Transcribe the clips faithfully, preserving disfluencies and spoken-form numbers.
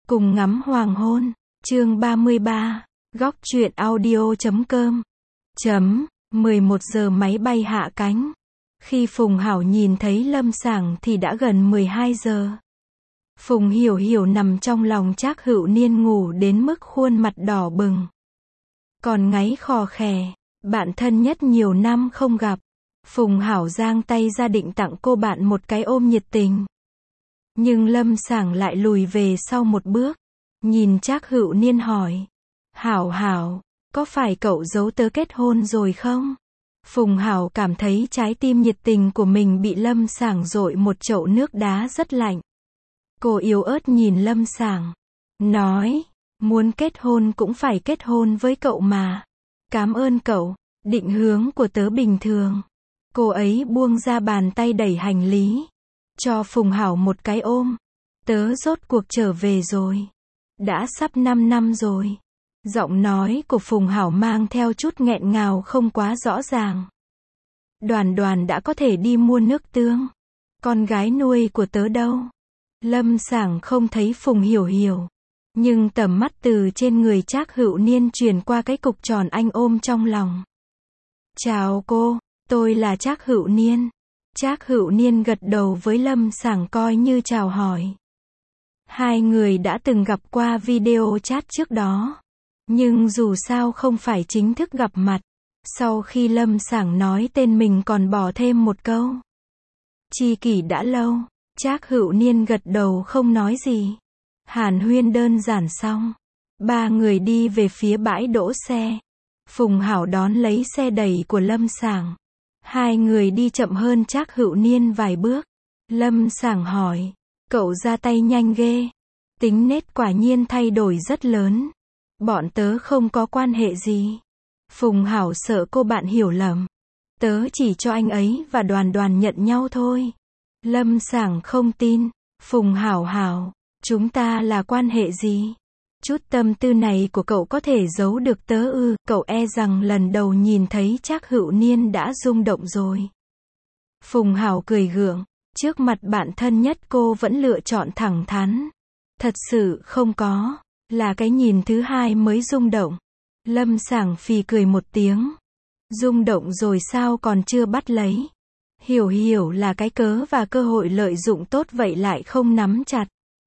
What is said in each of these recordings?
Cùng ngắm hoàng hôn, chương ba mươi ba, góc truyện audio chấm com. Chấm, mười một giờ máy bay hạ cánh. Khi Phùng Hảo nhìn thấy Lâm Sảng thì đã gần mười hai giờ. Phùng Hiểu Hiểu nằm trong lòng Trác Hữu Niên ngủ đến mức khuôn mặt đỏ bừng. Còn ngáy khò khè, bạn thân nhất nhiều năm không gặp. Phùng Hảo giang tay ra định tặng cô bạn một cái ôm nhiệt tình. Nhưng Lâm Sảng lại lùi về sau một bước. Nhìn Trác Hữu Niên hỏi. Hảo Hảo, có phải cậu giấu tớ kết hôn rồi không? Phùng Hảo cảm thấy trái tim nhiệt tình của mình bị Lâm Sảng dội một chậu nước đá rất lạnh. Cô yếu ớt nhìn Lâm Sảng. Nói, muốn kết hôn cũng phải kết hôn với cậu mà. Cảm ơn cậu, định hướng của tớ bình thường. Cô ấy buông ra bàn tay đẩy hành lý. Cho Phùng Hảo một cái ôm. Tớ rốt cuộc trở về rồi. Đã sắp năm năm rồi. Giọng nói của Phùng Hảo mang theo chút nghẹn ngào không quá rõ ràng. Đoàn Đoàn đã có thể đi mua nước tương. Con gái nuôi của tớ đâu? Lâm Sảng không thấy Phùng Hiểu Hiểu. Nhưng tầm mắt từ trên người Trác Hữu Niên truyền qua cái cục tròn anh ôm trong lòng. Chào cô, tôi là Trác Hữu Niên. Trác Hữu Niên gật đầu với Lâm Sảng coi như chào hỏi. Hai người đã từng gặp qua video chat trước đó. Nhưng dù sao không phải chính thức gặp mặt. Sau khi Lâm Sảng nói tên mình còn bỏ thêm một câu. Tri kỷ đã lâu. Trác Hữu Niên gật đầu không nói gì. Hàn huyên đơn giản xong. Ba người đi về phía bãi đỗ xe. Phùng Hảo đón lấy xe đẩy của Lâm Sảng. Hai người đi chậm hơn Trác Hữu Niên vài bước. Lâm Sảng hỏi. Cậu ra tay nhanh ghê. Tính nết quả nhiên thay đổi rất lớn. Bọn tớ không có quan hệ gì. Phùng Hảo sợ cô bạn hiểu lầm. Tớ chỉ cho anh ấy và Đoàn Đoàn nhận nhau thôi. Lâm Sảng không tin. Phùng Hảo Hảo, chúng ta là quan hệ gì? Chút tâm tư này của cậu có thể giấu được tớ ư? Cậu e rằng lần đầu nhìn thấy Trác Hữu Niên đã rung động rồi. Phùng Hảo cười gượng. Trước mặt bạn thân nhất cô vẫn lựa chọn thẳng thắn. Thật sự không có. Là cái nhìn thứ hai mới rung động. Lâm Sảng phì cười một tiếng. Rung động rồi sao còn chưa bắt lấy. Hiểu Hiểu là cái cớ và cơ hội lợi dụng tốt vậy lại không nắm chặt.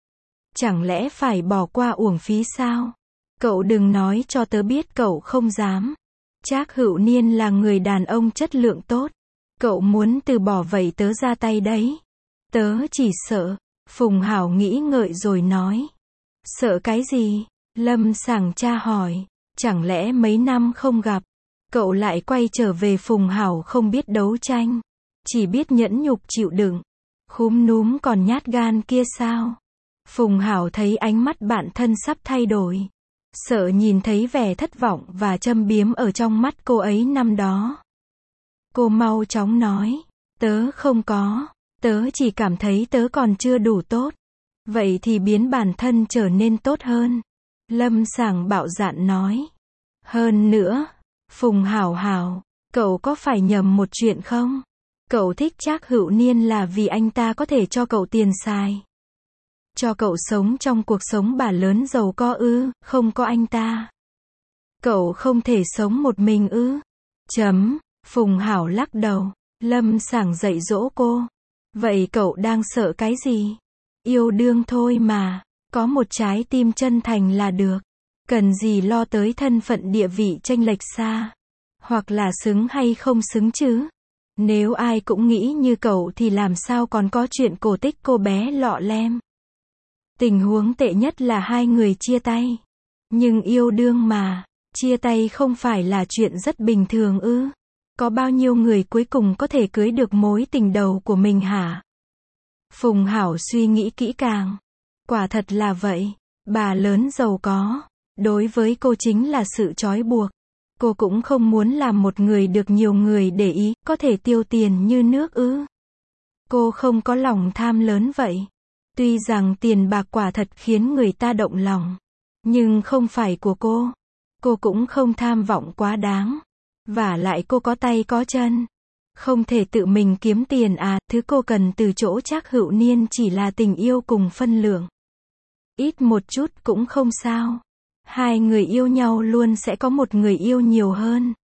Chẳng lẽ phải bỏ qua uổng phí sao? Cậu đừng nói cho tớ biết cậu không dám. Trác Hữu Niên là người đàn ông chất lượng tốt. Cậu muốn từ bỏ vậy tớ ra tay đấy. Tớ chỉ sợ. Phùng Hảo nghĩ ngợi rồi nói. Sợ cái gì? Lâm Sảng tra hỏi. Chẳng lẽ mấy năm không gặp, cậu lại quay trở về? Phùng Hảo không biết đấu tranh. Chỉ biết nhẫn nhục chịu đựng. Khúm núm còn nhát gan kia sao? Phùng Hảo thấy ánh mắt bạn thân sắp thay đổi. Sợ nhìn thấy vẻ thất vọng và châm biếm ở trong mắt cô ấy năm đó. Cô mau chóng nói. Tớ không có. Tớ chỉ cảm thấy tớ còn chưa đủ tốt. Vậy thì biến bản thân trở nên tốt hơn. Lâm Sảng bạo dạn nói. Hơn nữa, Phùng Hảo Hảo, cậu có phải nhầm một chuyện không? Cậu thích Trác Hữu Niên là vì anh ta có thể cho cậu tiền xài. Cho cậu sống trong cuộc sống bà lớn giàu có ư? Không có anh ta, cậu không thể sống một mình ư? Chấm. Phùng Hảo lắc đầu. Lâm Sảng dạy dỗ cô. Vậy cậu đang sợ cái gì? Yêu đương thôi mà. Có một trái tim chân thành là được. Cần gì lo tới thân phận địa vị chênh lệch xa. Hoặc là xứng hay không xứng chứ? Nếu ai cũng nghĩ như cậu thì làm sao còn có chuyện cổ tích cô bé lọ lem. Tình huống tệ nhất là hai người chia tay. Nhưng yêu đương mà, chia tay không phải là chuyện rất bình thường ư? Có bao nhiêu người cuối cùng có thể cưới được mối tình đầu của mình hả? Phùng Hảo suy nghĩ kỹ càng. Quả thật là vậy. Bà lớn giàu có. Đối với cô chính là sự trói buộc. Cô cũng không muốn làm một người được nhiều người để ý, có thể tiêu tiền như nước ư? Cô không có lòng tham lớn vậy. Tuy rằng tiền bạc quả thật khiến người ta động lòng. Nhưng không phải của cô. Cô cũng không tham vọng quá đáng. Vả lại cô có tay có chân. Không thể tự mình kiếm tiền à? Thứ cô cần từ chỗ Trác Hữu Niên chỉ là tình yêu cùng phân lượng. Ít một chút cũng không sao. Hai người yêu nhau luôn sẽ có một người yêu nhiều hơn.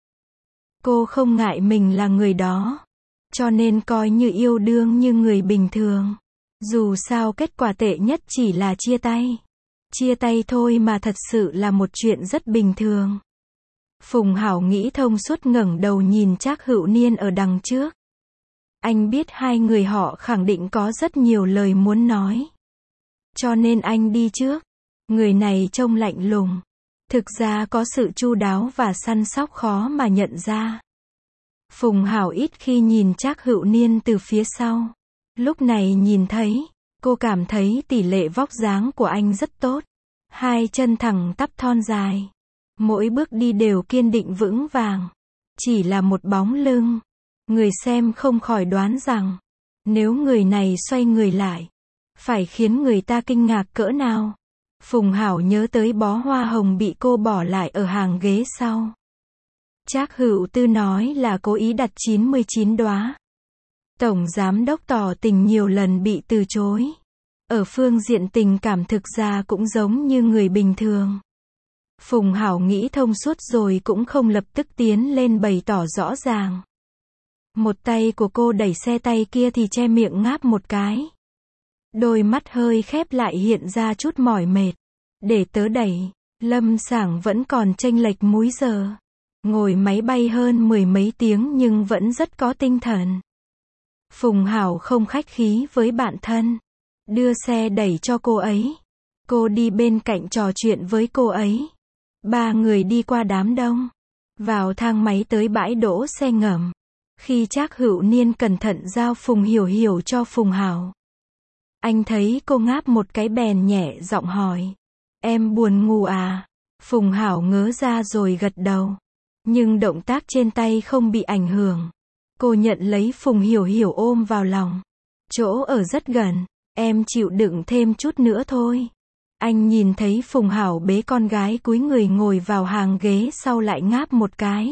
Cô không ngại mình là người đó. Cho nên coi như yêu đương như người bình thường. Dù sao kết quả tệ nhất chỉ là chia tay. Chia tay thôi mà thật sự là một chuyện rất bình thường. Phùng Hảo nghĩ thông suốt ngẩng đầu nhìn Trác Hữu Niên ở đằng trước. Anh biết hai người họ khẳng định có rất nhiều lời muốn nói. Cho nên anh đi trước. Người này trông lạnh lùng. Thực ra có sự chu đáo và săn sóc khó mà nhận ra. Phùng Hảo ít khi nhìn Trác Hữu Niên từ phía sau. Lúc này nhìn thấy, cô cảm thấy tỷ lệ vóc dáng của anh rất tốt. Hai chân thẳng tắp thon dài. Mỗi bước đi đều kiên định vững vàng. Chỉ là một bóng lưng. Người xem không khỏi đoán rằng, nếu người này xoay người lại, phải khiến người ta kinh ngạc cỡ nào. Phùng Hảo nhớ tới bó hoa hồng bị cô bỏ lại ở hàng ghế sau. Trác Hữu Tư nói là cố ý đặt chín mươi chín đóa. Tổng giám đốc tỏ tình nhiều lần bị từ chối. Ở phương diện tình cảm thực ra cũng giống như người bình thường. Phùng Hảo nghĩ thông suốt rồi cũng không lập tức tiến lên bày tỏ rõ ràng. Một tay của cô đẩy xe, tay kia thì che miệng ngáp một cái. Đôi mắt hơi khép lại hiện ra chút mỏi mệt. Để tớ đẩy. Lâm Sảng vẫn còn chênh lệch múi giờ. Ngồi máy bay hơn mười mấy tiếng nhưng vẫn rất có tinh thần. Phùng Hảo không khách khí với bạn thân. Đưa xe đẩy cho cô ấy. Cô đi bên cạnh trò chuyện với cô ấy. Ba người đi qua đám đông. Vào thang máy tới bãi đỗ xe ngầm. Khi Trác Hữu Niên cẩn thận giao Phùng Hiểu Hiểu cho Phùng Hảo. Anh thấy cô ngáp một cái bèn nhẹ giọng hỏi. Em buồn ngủ à? Phùng Hảo ngớ ra rồi gật đầu. Nhưng động tác trên tay không bị ảnh hưởng. Cô nhận lấy Phùng Hiểu Hiểu ôm vào lòng. Chỗ ở rất gần. Em chịu đựng thêm chút nữa thôi. Anh nhìn thấy Phùng Hảo bế con gái cúi người ngồi vào hàng ghế sau lại ngáp một cái.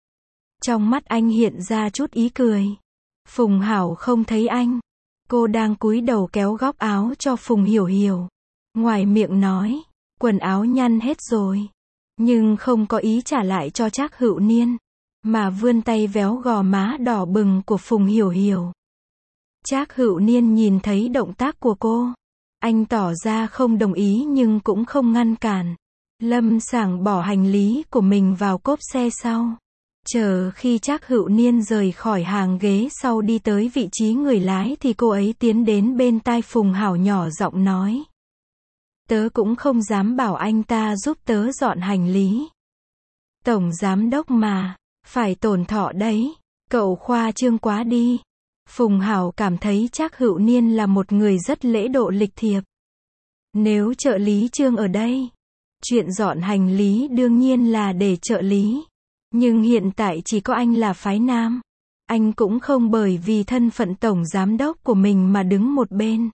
Trong mắt anh hiện ra chút ý cười. Phùng Hảo không thấy anh. Cô đang cúi đầu kéo góc áo cho Phùng Hiểu Hiểu. Ngoài miệng nói, quần áo nhăn hết rồi. Nhưng không có ý trả lại cho Trác Hữu Niên. Mà vươn tay véo gò má đỏ bừng của Phùng Hiểu Hiểu. Trác Hữu Niên nhìn thấy động tác của cô. Anh tỏ ra không đồng ý nhưng cũng không ngăn cản. Lâm Sảng bỏ hành lý của mình vào cốp xe sau. Chờ khi Trác Hữu Niên rời khỏi hàng ghế sau đi tới vị trí người lái thì cô ấy tiến đến bên tai Phùng Hảo nhỏ giọng nói. Tớ cũng không dám bảo anh ta giúp tớ dọn hành lý. Tổng giám đốc mà, phải tổn thọ đấy. Cậu khoa trương quá đi. Phùng Hảo cảm thấy Trác Hữu Niên là một người rất lễ độ lịch thiệp. Nếu trợ lý Trương ở đây, chuyện dọn hành lý đương nhiên là để trợ lý. Nhưng hiện tại chỉ có anh là phái nam. Anh cũng không bởi vì thân phận tổng giám đốc của mình mà đứng một bên.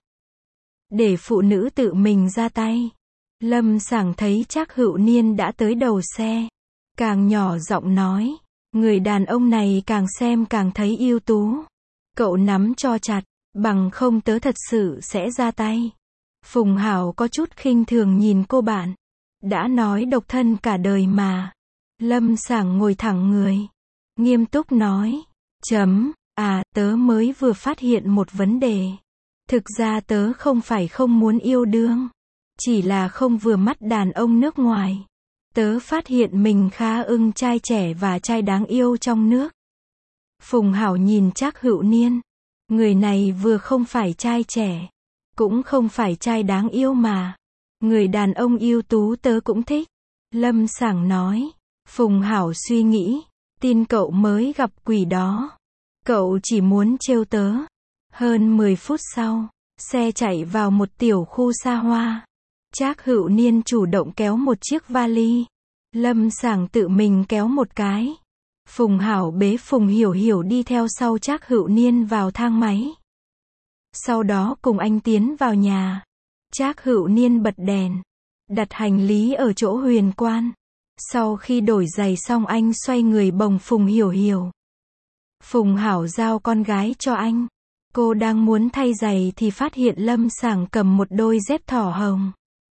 Để phụ nữ tự mình ra tay. Lâm Sảng thấy Trác Hữu Niên đã tới đầu xe. Càng nhỏ giọng nói. Người đàn ông này càng xem càng thấy ưu tú. Cậu nắm cho chặt, bằng không tớ thật sự sẽ ra tay. Phùng Hảo có chút khinh thường nhìn cô bạn. Đã nói độc thân cả đời mà. Lâm Sảng ngồi thẳng người. Nghiêm túc nói. Chấm, à, tớ mới vừa phát hiện một vấn đề. Thực ra tớ không phải không muốn yêu đương. Chỉ là không vừa mắt đàn ông nước ngoài. Tớ phát hiện mình khá ưng trai trẻ và trai đáng yêu trong nước. Phùng Hảo nhìn Trác Hữu Niên. Người này vừa không phải trai trẻ. Cũng không phải trai đáng yêu mà. Người đàn ông ưu tú tớ cũng thích. Lâm Sảng nói. Phùng Hảo suy nghĩ. Tin cậu mới gặp quỷ đó. Cậu chỉ muốn trêu tớ. Hơn mười phút sau, xe chạy vào một tiểu khu xa hoa. Trác Hữu Niên chủ động kéo một chiếc vali. Lâm Sảng tự mình kéo một cái. Phùng Hảo bế Phùng Hiểu Hiểu đi theo sau Trác Hữu Niên vào thang máy. Sau đó cùng anh tiến vào nhà. Trác Hữu Niên bật đèn. Đặt hành lý ở chỗ huyền quan. Sau khi đổi giày xong anh xoay người bồng Phùng Hiểu Hiểu. Phùng Hảo giao con gái cho anh. Cô đang muốn thay giày thì phát hiện Lâm Sảng cầm một đôi dép thỏ hồng.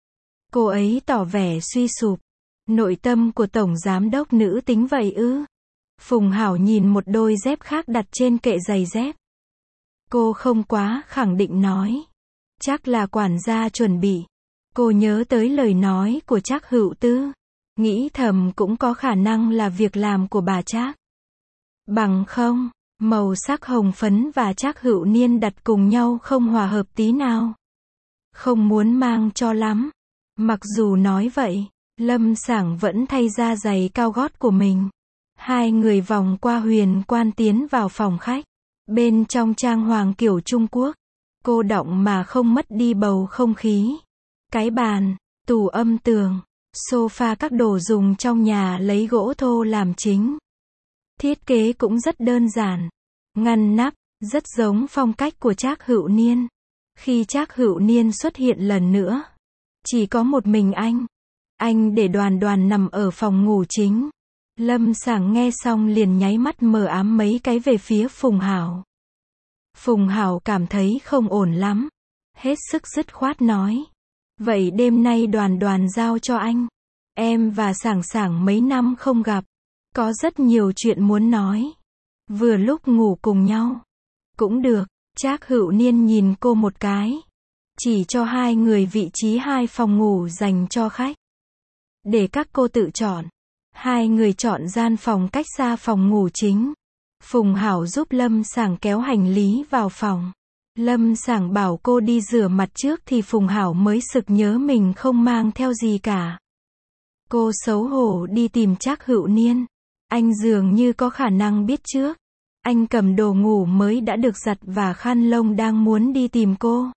Cô ấy tỏ vẻ suy sụp. Nội tâm của tổng giám đốc nữ tính vậy ư? Phùng Hảo nhìn một đôi dép khác đặt trên kệ giày dép. Cô không quá khẳng định nói. Chắc là quản gia chuẩn bị. Cô nhớ tới lời nói của Trác Hữu Tư. Nghĩ thầm cũng có khả năng là việc làm của bà Trác. Bằng không, màu sắc hồng phấn và Trác Hữu Niên đặt cùng nhau không hòa hợp tí nào. Không muốn mang cho lắm. Mặc dù nói vậy, Lâm Sảng vẫn thay ra giày cao gót của mình. Hai người vòng qua huyền quan tiến vào phòng khách. Bên trong trang hoàng kiểu Trung Quốc. Cô đọng mà không mất đi bầu không khí. Cái bàn, tủ âm tường, sofa các đồ dùng trong nhà lấy gỗ thô làm chính. Thiết kế cũng rất đơn giản. Ngăn nắp, rất giống phong cách của Trác Hữu Niên. Khi Trác Hữu Niên xuất hiện lần nữa, chỉ có một mình anh. Anh để Đoàn Đoàn nằm ở phòng ngủ chính. Lâm Sảng nghe xong liền nháy mắt mờ ám mấy cái về phía Phùng Hảo. Phùng Hảo cảm thấy không ổn lắm. Hết sức dứt khoát nói. Vậy đêm nay Đoàn Đoàn giao cho anh. Em và Sảng Sảng mấy năm không gặp. Có rất nhiều chuyện muốn nói. Vừa lúc ngủ cùng nhau. Cũng được. Trác Hữu Niên nhìn cô một cái. Chỉ cho hai người vị trí hai phòng ngủ dành cho khách. Để các cô tự chọn. Hai người chọn gian phòng cách xa phòng ngủ chính. Phùng Hảo giúp Lâm Sảng kéo hành lý vào phòng. Lâm Sảng bảo cô đi rửa mặt trước thì Phùng Hảo mới sực nhớ mình không mang theo gì cả. Cô xấu hổ đi tìm Trác Hữu Niên. Anh dường như có khả năng biết trước. Anh cầm đồ ngủ mới đã được giặt và khăn lông đang muốn đi tìm cô.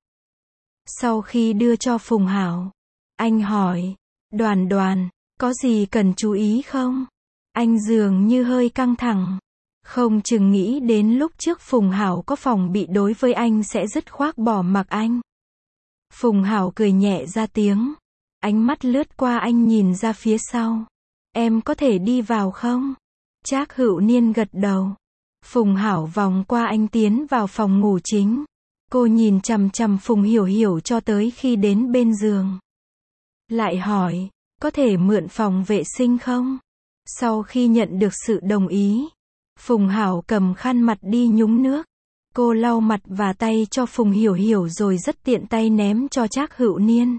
Sau khi đưa cho Phùng Hảo, anh hỏi, Đoàn Đoàn, có gì cần chú ý không? Anh dường như hơi căng thẳng. Không chừng nghĩ đến lúc trước Phùng Hảo có phòng bị đối với anh sẽ dứt khoát bỏ mặc anh. Phùng Hảo cười nhẹ ra tiếng. Ánh mắt lướt qua anh nhìn ra phía sau. Em có thể đi vào không? Trác Hữu Niên gật đầu. Phùng Hảo vòng qua anh tiến vào phòng ngủ chính. Cô nhìn chằm chằm Phùng Hiểu Hiểu cho tới khi đến bên giường. Lại hỏi, có thể mượn phòng vệ sinh không? Sau khi nhận được sự đồng ý, Phùng Hảo cầm khăn mặt đi nhúng nước. Cô lau mặt và tay cho Phùng Hiểu Hiểu rồi rất tiện tay ném cho Trác Hữu Niên.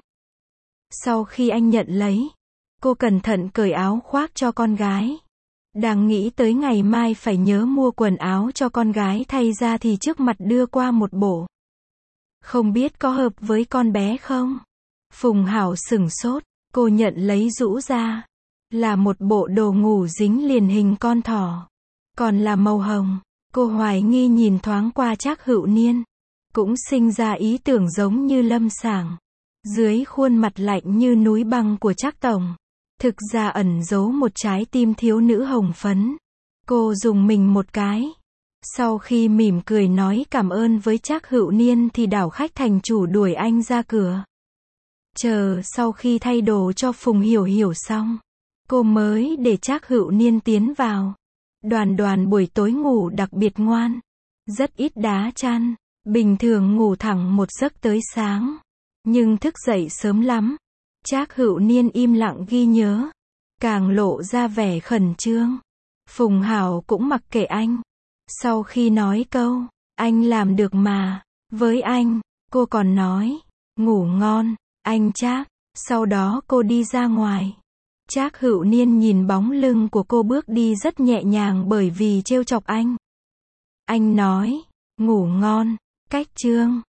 Sau khi anh nhận lấy, cô cẩn thận cởi áo khoác cho con gái. Đang nghĩ tới ngày mai phải nhớ mua quần áo cho con gái thay ra thì trước mặt đưa qua một bộ. Không biết có hợp với con bé không? Phùng Hảo sửng sốt, cô nhận lấy rũ ra. Là một bộ đồ ngủ dính liền hình con thỏ. Còn là màu hồng. Cô hoài nghi nhìn thoáng qua Trác Hữu Niên. Cũng sinh ra ý tưởng giống như Lâm Sảng. Dưới khuôn mặt lạnh như núi băng của Trác Tổng, thực ra ẩn giấu một trái tim thiếu nữ hồng phấn. Cô dùng mình một cái. Sau khi mỉm cười nói cảm ơn với Trác Hữu Niên thì đảo khách thành chủ đuổi anh ra cửa. Chờ sau khi thay đồ cho Phùng Hiểu Hiểu xong, cô mới để Trác Hữu Niên tiến vào. Đoàn Đoàn buổi tối ngủ đặc biệt ngoan. Rất ít đá chăn. Bình thường ngủ thẳng một giấc tới sáng. Nhưng thức dậy sớm lắm. Trác Hữu Niên im lặng ghi nhớ. Càng lộ ra vẻ khẩn trương. Phùng Hảo cũng mặc kệ anh. Sau khi nói câu, anh làm được mà. Với anh, cô còn nói, ngủ ngon, anh Trác. Sau đó cô đi ra ngoài. Trác Hữu Niên nhìn bóng lưng của cô bước đi rất nhẹ nhàng bởi vì trêu chọc anh. Anh nói, ngủ ngon, cách chương.